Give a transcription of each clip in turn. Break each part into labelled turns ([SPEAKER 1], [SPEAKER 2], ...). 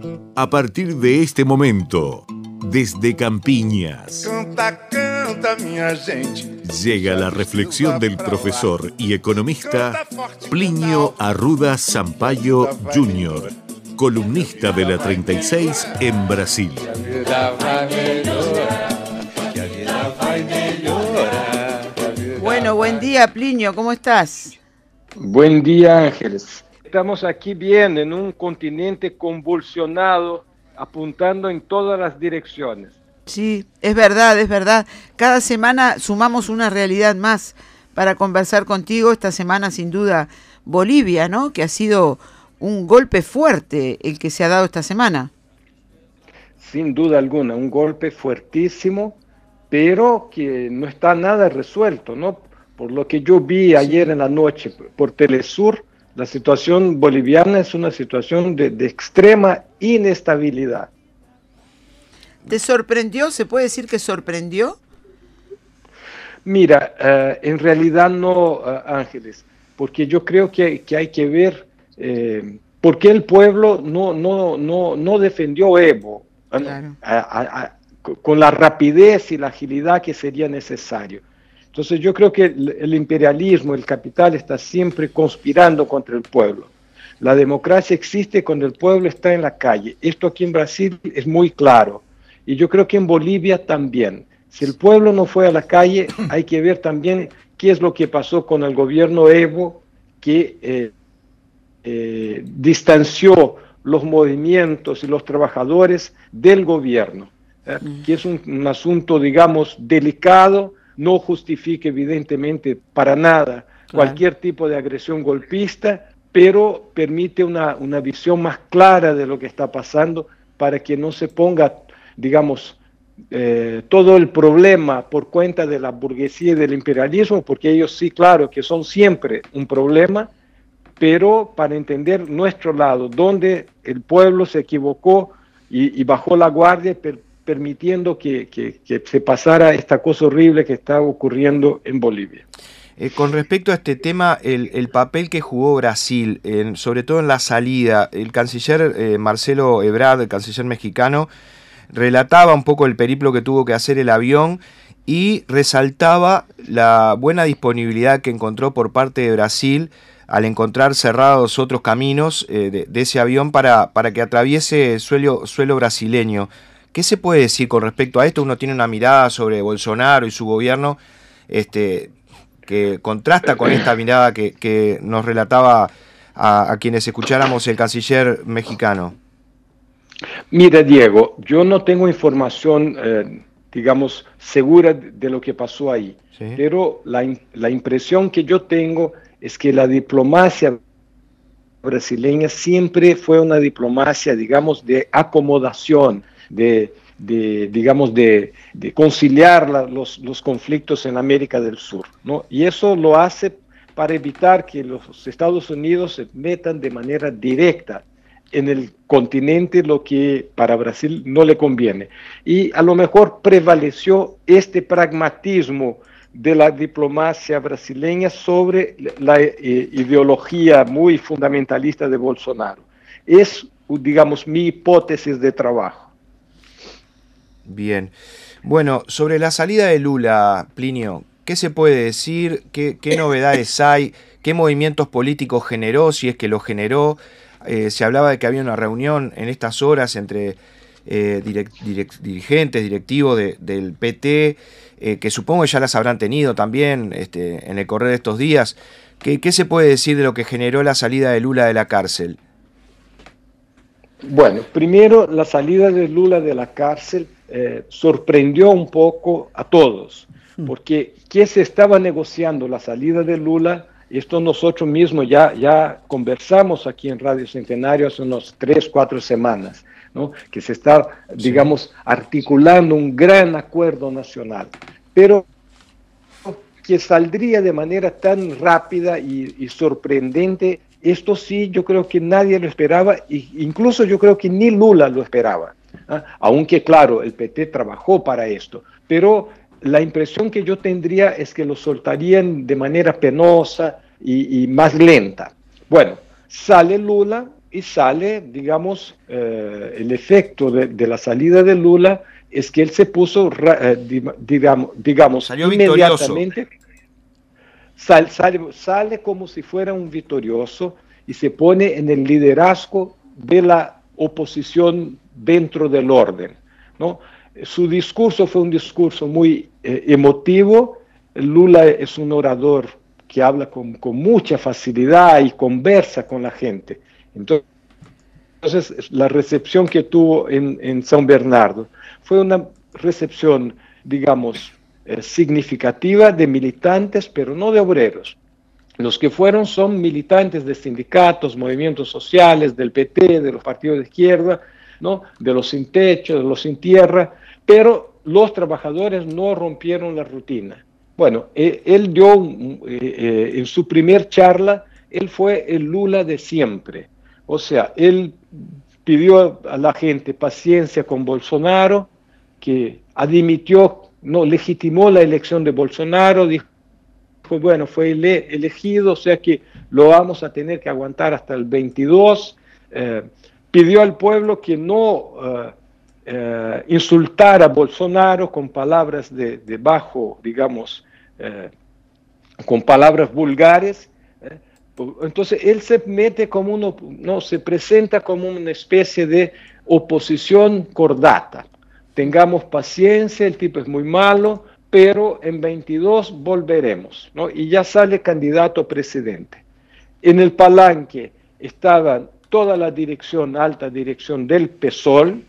[SPEAKER 1] A partir de este momento, desde Campiñas,
[SPEAKER 2] Canta, canta, minha gente.
[SPEAKER 1] llega la reflexión del profesor y economista Plinio Arruda Sampaio Jr., columnista de la 36 en Brasil.
[SPEAKER 3] Bueno, buen día, Plinio, ¿cómo estás?
[SPEAKER 4] Buen día, Ángeles. Estamos aquí bien, en un continente convulsionado, apuntando en todas las direcciones.
[SPEAKER 3] Sí, es verdad, es verdad. Cada semana sumamos una realidad más para conversar contigo. Esta semana, sin duda, Bolivia, ¿no? Que ha sido un golpe fuerte el que se ha dado esta semana.
[SPEAKER 4] Sin duda alguna, un golpe fuertísimo, pero que no está nada resuelto, ¿no? Por lo que yo vi ayer en la noche por Telesur, la situación boliviana es una situación de extrema inestabilidad.
[SPEAKER 3] ¿Te sorprendió? ¿Se puede decir que sorprendió?
[SPEAKER 4] Mira, en realidad no, Ángeles, porque yo creo que hay que ver por qué el pueblo no defendió Evo,
[SPEAKER 3] Claro.
[SPEAKER 4] con la rapidez y la agilidad que sería necesario. Entonces yo creo que el imperialismo, el capital está siempre conspirando contra el pueblo. La democracia existe cuando el pueblo está en la calle. Esto aquí en Brasil es muy claro. Y yo creo que en Bolivia también. Si el pueblo no fue a la calle, hay que ver también qué es lo que pasó con el gobierno Evo, que distanció los movimientos y los trabajadores del gobierno, que es un asunto, digamos, delicado. No justifica evidentemente para nada cualquier tipo de agresión golpista, pero permite una visión más clara de lo que está pasando para que no se ponga, digamos, todo el problema por cuenta de la burguesía y del imperialismo, porque ellos sí, claro, que son siempre un problema, pero para entender nuestro lado, donde el pueblo se equivocó y bajó la guardia, permitiendo que se pasara esta cosa horrible que está ocurriendo en Bolivia.
[SPEAKER 5] Con respecto a este tema, el papel que jugó Brasil, sobre todo en la salida, el canciller Marcelo Ebrard, el canciller mexicano, relataba un poco el periplo que tuvo que hacer el avión y resaltaba la buena disponibilidad que encontró por parte de Brasil al encontrar cerrados otros caminos de ese avión para que atraviese suelo brasileño. ¿Qué se puede decir con respecto a esto? Uno tiene una mirada sobre Bolsonaro y su gobierno que contrasta con esta mirada que nos relataba a quienes escucháramos el canciller mexicano.
[SPEAKER 4] Mira, Diego, yo no tengo información, digamos, segura de lo que pasó ahí, ¿sí? Pero la impresión que yo tengo es que la diplomacia brasileña siempre fue una diplomacia, digamos, de acomodación, digamos, de conciliar los conflictos en América del Sur, ¿no? Y eso lo hace para evitar que los Estados Unidos se metan de manera directa en el continente, lo que para Brasil no le conviene. Y a lo mejor prevaleció este pragmatismo de la diplomacia brasileña sobre la ideología muy fundamentalista de Bolsonaro. Es, digamos, mi hipótesis de trabajo.
[SPEAKER 5] Bien. Bueno, sobre la salida de Lula, Plinio, ¿qué se puede decir? ¿Qué novedades hay? ¿Qué movimientos políticos generó, si es que lo generó? Se hablaba de que había una reunión en estas horas entre dirigentes, directivos del PT, que supongo que ya las habrán tenido también en el correr de estos días. ¿Qué se puede decir de lo que generó la salida de Lula de la cárcel?
[SPEAKER 4] Bueno, primero, la salida de Lula de la cárcel sorprendió un poco a todos, porque ¿qué se estaba negociando? La salida de Lula. Esto nosotros mismos ya conversamos aquí en Radio Centenario hace unos 3, 4 semanas, ¿no? Que se está, digamos, articulando un gran acuerdo nacional, pero que saldría de manera tan rápida y sorprendente, esto sí, yo creo que nadie lo esperaba, e incluso yo creo que ni Lula lo esperaba, ¿eh? Aunque claro, el PT trabajó para esto, pero la impresión que yo tendría es que lo soltarían de manera penosa y más lenta. Bueno, sale Lula y sale, digamos, el efecto de la salida de Lula es que él se puso, digamos,
[SPEAKER 5] salió
[SPEAKER 4] inmediatamente, sale como si fuera un victorioso y se pone en el liderazgo de la oposición dentro del orden, ¿no? Su discurso fue un discurso muy emotivo. Lula es un orador que habla con mucha facilidad y conversa con la gente. Entonces, la recepción que tuvo en San Bernardo fue una recepción, digamos, significativa de militantes, pero no de obreros. Los que fueron son militantes de sindicatos, movimientos sociales, del PT, de los partidos de izquierda, ¿no? De los sin techo, de los sin tierra, pero los trabajadores no rompieron la rutina. Bueno, él dio, en su primer charla, él fue el Lula de siempre. O sea, él pidió a la gente paciencia con Bolsonaro, que admitió, no legitimó la elección de Bolsonaro, dijo, bueno, fue elegido, o sea que lo vamos a tener que aguantar hasta el 22. Pidió al pueblo que no insultara a Bolsonaro con palabras de bajo, digamos, con palabras vulgares. Entonces él se mete como uno, no, se presenta como una especie de oposición cordata. Tengamos paciencia, el tipo es muy malo, pero en 22 volveremos, ¿no? Y ya sale candidato a presidente. En el palanque estaba toda la dirección, alta dirección del PSOL,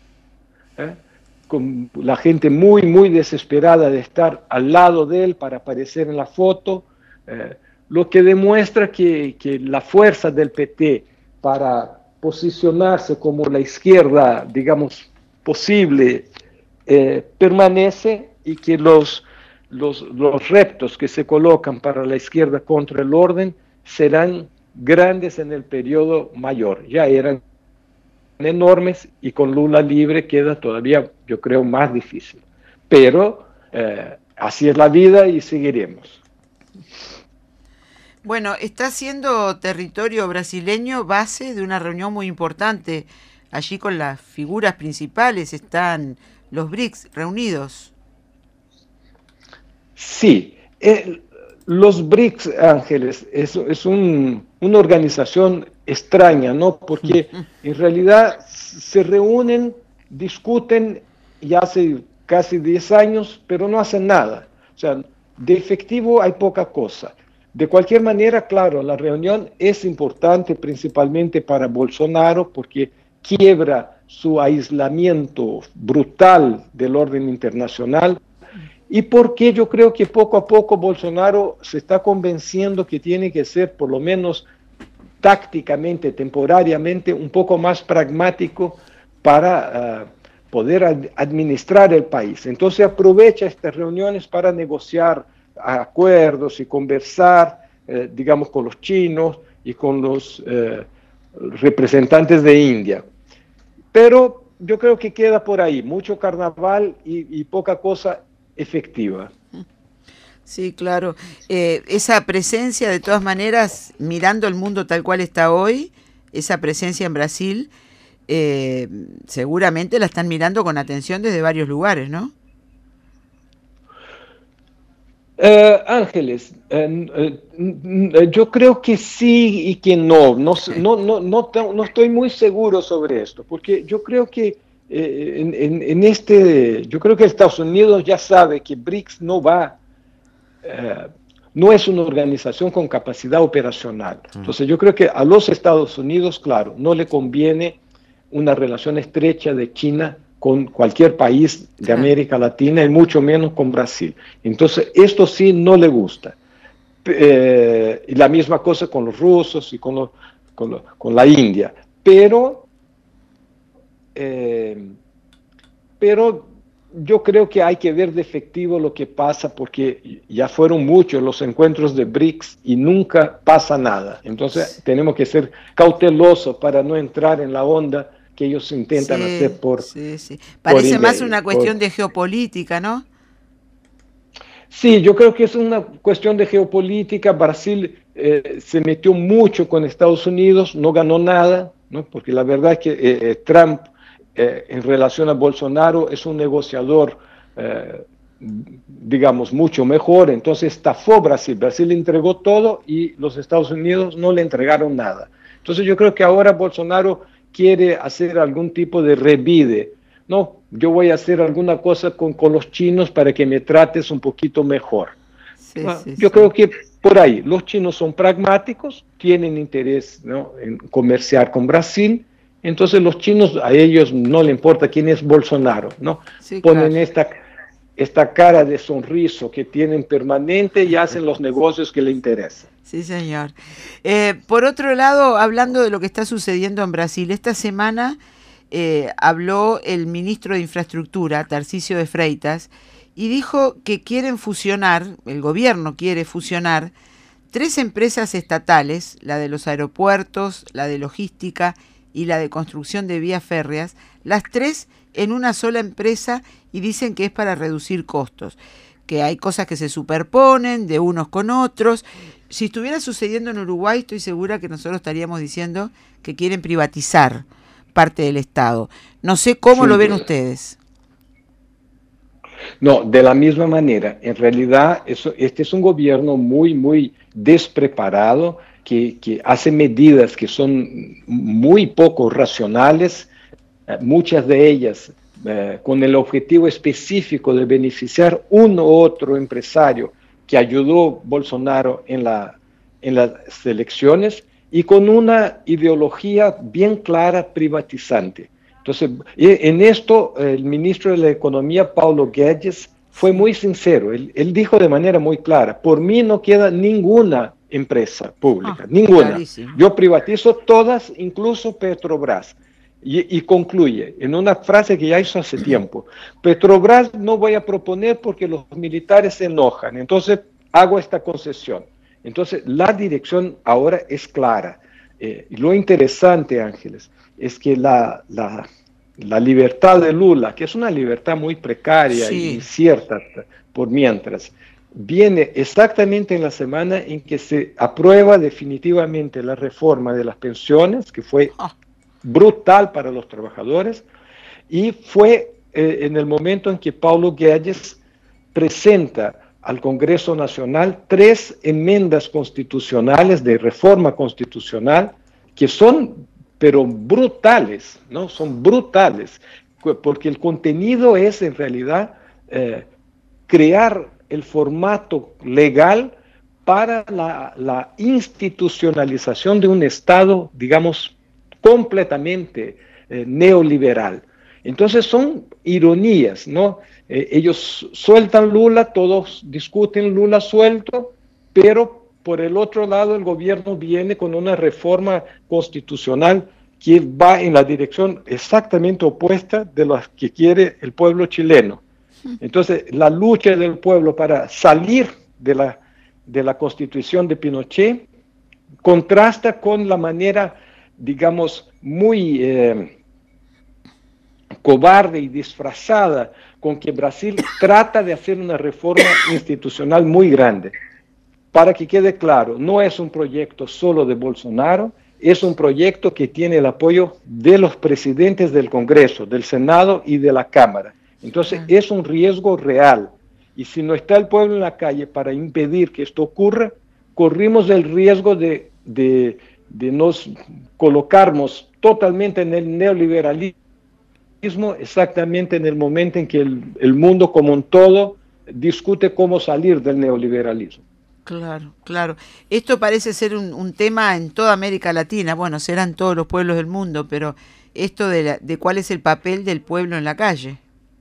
[SPEAKER 4] con la gente muy, muy desesperada de estar al lado de él para aparecer en la foto, lo que demuestra que la fuerza del PT para posicionarse como la izquierda, digamos, posible, permanece, y que los retos que se colocan para la izquierda contra el orden serán grandes en el periodo mayor. Ya eran enormes y con Lula libre queda todavía, yo creo, más difícil. Pero así es la vida y seguiremos.
[SPEAKER 3] Bueno, está siendo territorio brasileño base de una reunión muy importante. Allí con las figuras principales están los BRICS reunidos.
[SPEAKER 4] Sí, los BRICS, Ángeles, es una organización extraña, ¿no? Porque en realidad se reúnen, discuten y hace casi 10 años, pero no hacen nada. O sea, de efectivo hay poca cosa. De cualquier manera, claro, la reunión es importante principalmente para Bolsonaro porque quiebra su aislamiento brutal del orden internacional, y porque yo creo que poco a poco Bolsonaro se está convenciendo que tiene que ser, por lo menos tácticamente, temporariamente, un poco más pragmático para poder administrar el país. Entonces aprovecha estas reuniones para negociar acuerdos y conversar, digamos, con los chinos y con los representantes de India. Pero yo creo que queda por ahí, mucho carnaval y poca cosa efectiva.
[SPEAKER 3] Sí, claro. Esa presencia, de todas maneras, mirando el mundo tal cual está hoy, esa presencia en Brasil, seguramente la están mirando con atención desde varios lugares, ¿no?
[SPEAKER 4] Ángeles, yo creo que sí y que no. No estoy muy seguro sobre esto, porque yo creo que yo creo que Estados Unidos ya sabe que BRICS no es una organización con capacidad operacional. Entonces yo creo que a los Estados Unidos, claro, no le conviene una relación estrecha de China con cualquier país de América Latina y mucho menos con Brasil. Entonces esto sí no le gusta. Y la misma cosa con los rusos y con la India. Pero yo creo que hay que ver de efectivo lo que pasa, porque ya fueron muchos los encuentros de BRICS y nunca pasa nada. Entonces tenemos que ser cautelosos para no entrar en la onda que ellos intentan hacer por...
[SPEAKER 3] Sí. Parece más una cuestión de geopolítica, ¿no?
[SPEAKER 4] Sí, yo creo que es una cuestión de geopolítica. Brasil se metió mucho con Estados Unidos, no ganó nada, ¿no? Porque la verdad es que Trump, en relación a Bolsonaro, es un negociador, digamos, mucho mejor. Entonces estafó Brasil. Brasil le entregó todo y los Estados Unidos no le entregaron nada. Entonces yo creo que ahora Bolsonaro quiere hacer algún tipo de revide. No, yo voy a hacer alguna cosa con los chinos para que me trates un poquito mejor. Yo creo que por ahí los chinos son pragmáticos, tienen interés, ¿no?, en comerciar con Brasil. Entonces los chinos, a ellos no les importa quién es Bolsonaro, ¿no? Ponen esta cara de sonriso que tienen permanente y hacen los negocios que les interesan.
[SPEAKER 3] Sí, señor. Por otro lado, hablando de lo que está sucediendo en Brasil, esta semana habló el ministro de Infraestructura, Tarcísio de Freitas, y dijo que quieren fusionar, el gobierno quiere fusionar 3 empresas estatales, la de los aeropuertos, la de logística y la de construcción de vías férreas, las 3 en una sola empresa, y dicen que es para reducir costos, que hay cosas que se superponen de unos con otros. Si estuviera sucediendo en Uruguay, estoy segura que nosotros estaríamos diciendo que quieren privatizar parte del Estado. No sé cómo lo ven ustedes.
[SPEAKER 4] No, de la misma manera. En realidad, este es un gobierno muy despreparado, que hace medidas que son muy poco racionales, muchas de ellas con el objetivo específico de beneficiar uno u otro empresario que ayudó Bolsonaro en las elecciones, y con una ideología bien clara privatizante. Entonces, en esto el ministro de la Economía, Paulo Guedes, fue muy sincero. Él dijo de manera muy clara: por mí no queda ninguna empresa pública, ninguna. Clarísimo. Yo privatizo todas, incluso Petrobras. Y concluye en una frase que ya hizo hace tiempo: Petrobras no voy a proponer porque los militares se enojan, entonces hago esta concesión. Entonces la dirección ahora es clara. Y lo interesante, Ángeles, es que la libertad de Lula, que es una libertad muy precaria y incierta por mientras, viene exactamente en la semana en que se aprueba definitivamente la reforma de las pensiones, que fue brutal para los trabajadores, y fue en el momento en que Paulo Guedes presenta al Congreso Nacional 3 enmiendas constitucionales de reforma constitucional que son, pero brutales, ¿no? Son brutales, porque el contenido es en realidad crear el formato legal para la institucionalización de un Estado, digamos, completamente neoliberal. Entonces son ironías, ¿no? Ellos sueltan Lula, todos discuten Lula suelto, pero por el otro lado el gobierno viene con una reforma constitucional que va en la dirección exactamente opuesta de lo que quiere el pueblo chileno. Entonces la lucha del pueblo para salir de la constitución de Pinochet contrasta con la manera, digamos, muy cobarde y disfrazada con que Brasil trata de hacer una reforma institucional muy grande. Para que quede claro, no es un proyecto solo de Bolsonaro, es un proyecto que tiene el apoyo de los presidentes del Congreso, del Senado y de la Cámara. Entonces es un riesgo real, y si no está el pueblo en la calle para impedir que esto ocurra, corrimos el riesgo de nos colocarnos totalmente en el neoliberalismo, exactamente en el momento en que el mundo como un todo discute cómo salir del neoliberalismo.
[SPEAKER 3] Claro, claro. Esto parece ser un tema en toda América Latina. Bueno, serán todos los pueblos del mundo, pero esto de cuál es el papel del pueblo en la calle.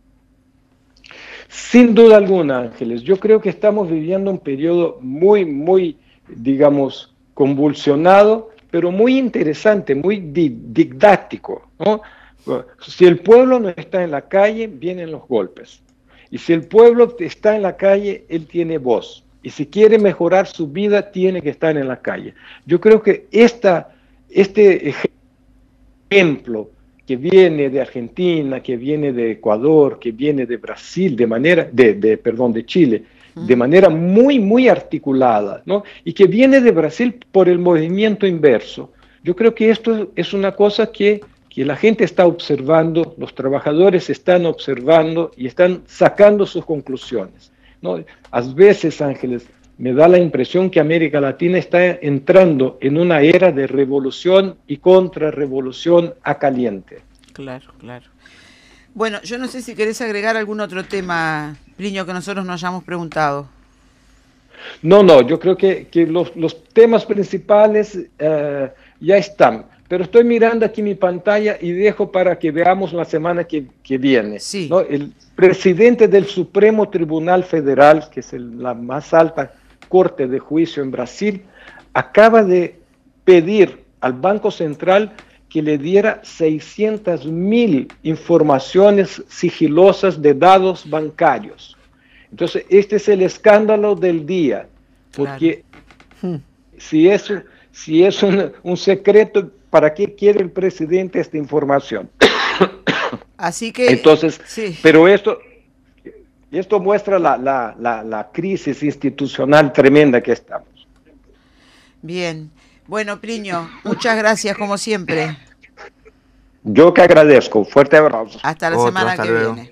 [SPEAKER 4] Sin duda alguna, Ángeles. Yo creo que estamos viviendo un periodo muy, digamos, convulsionado, pero muy interesante, muy didáctico, ¿no? Si el pueblo no está en la calle, vienen los golpes. Y si el pueblo está en la calle, él tiene voz. Y si quiere mejorar su vida, tiene que estar en la calle. Yo creo que este ejemplo que viene de Argentina, que viene de Ecuador, que viene de Brasil, de Chile, de manera muy articulada, ¿no? Y que viene de Brasil por el movimiento inverso. Yo creo que esto es una cosa que la gente está observando, los trabajadores están observando y están sacando sus conclusiones, ¿no? A veces, Ángeles, me da la impresión que América Latina está entrando en una era de revolución y contrarrevolución a caliente.
[SPEAKER 3] Claro, claro. Bueno, yo no sé si querés agregar algún otro tema, Plinio, que nosotros nos hayamos preguntado.
[SPEAKER 4] No, yo creo que los temas principales ya están, pero estoy mirando aquí mi pantalla y dejo para que veamos la semana que viene.
[SPEAKER 3] Sí.
[SPEAKER 4] ¿No? El presidente del Supremo Tribunal Federal, que es la más alta corte de juicio en Brasil, acaba de pedir al Banco Central que le diera 600.000 informaciones sigilosas de datos bancarios. Entonces, este es el escándalo del día, porque claro. si es un secreto, ¿para qué quiere el presidente esta información?
[SPEAKER 3] Así que...
[SPEAKER 4] Entonces,
[SPEAKER 3] sí.
[SPEAKER 4] Pero esto muestra la crisis institucional tremenda que estamos.
[SPEAKER 3] Bien. Bueno, Plinio, muchas gracias como siempre.
[SPEAKER 4] Yo que agradezco. Fuerte abrazo.
[SPEAKER 3] Hasta la semana que viene.